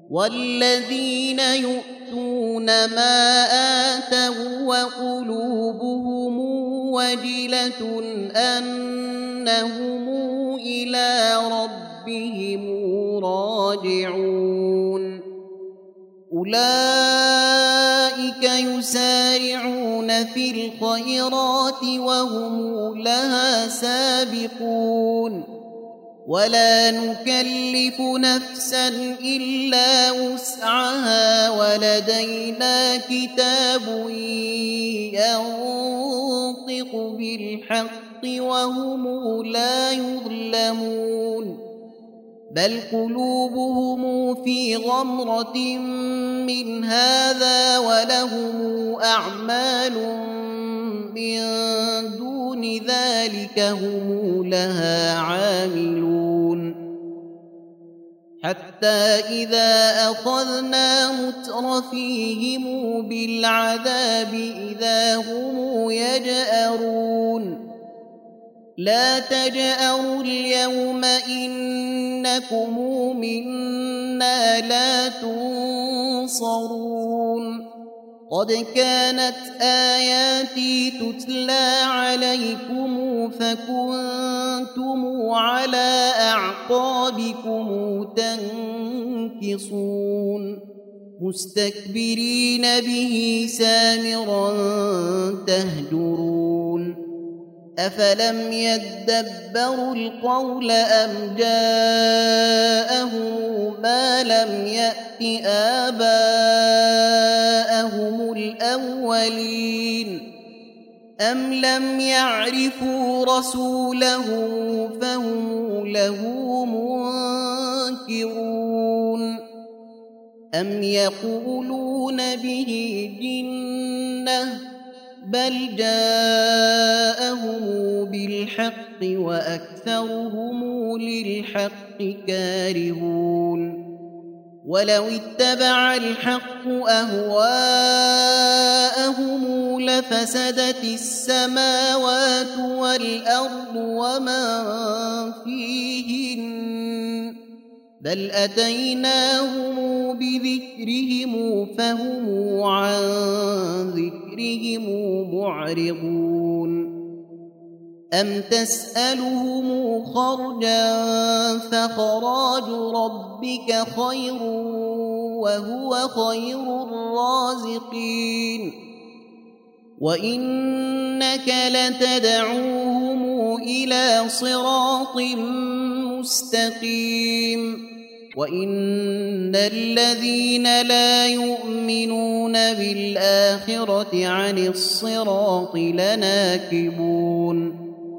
والذين يؤتون ما آتوا وقلوبهم وجلة أنهم إلى ربهم راجعون أولئك يسارعون في الخيرات وهم لها سابقون ولا نكلف نفسا إلا وسعها ولدينا كتاب ينطق بالحق وهم لا يظلمون بل قلوبهم في غمرة من هذا ولهم أعمال من دون ذلك هم لها عاملون حتى إذا أخذنا مترفيهم بالعذاب إذا هم يجأرون لا تجأروا اليوم إنكم منا لا تنصرون قد كانت آياتي تتلى عليكم فكنتم على أعقابكم تنكصون مستكبرين به سامرا تهجرون أفلم يدبروا القول أم جاءهم ما لم يأت آباءهم الأولين أم لم يعرفوا رسوله فهم له منكرون أم يقولون به جنة بل جاءهم بالحق وأكثرهم للحق كارهون ولو اتبع الحق أهواءهم لفسدت السماوات والأرض ومن فيهن بل أتيناهم بذكرهم فهم عن ذكرهم معرضون أم تسألهم خرجا فخراج ربك خير وهو خير الرازقين وإنك لتدعوهم إلى صراط مستقيم وإن الذين لا يؤمنون بالآخرة عن الصراط لناكبون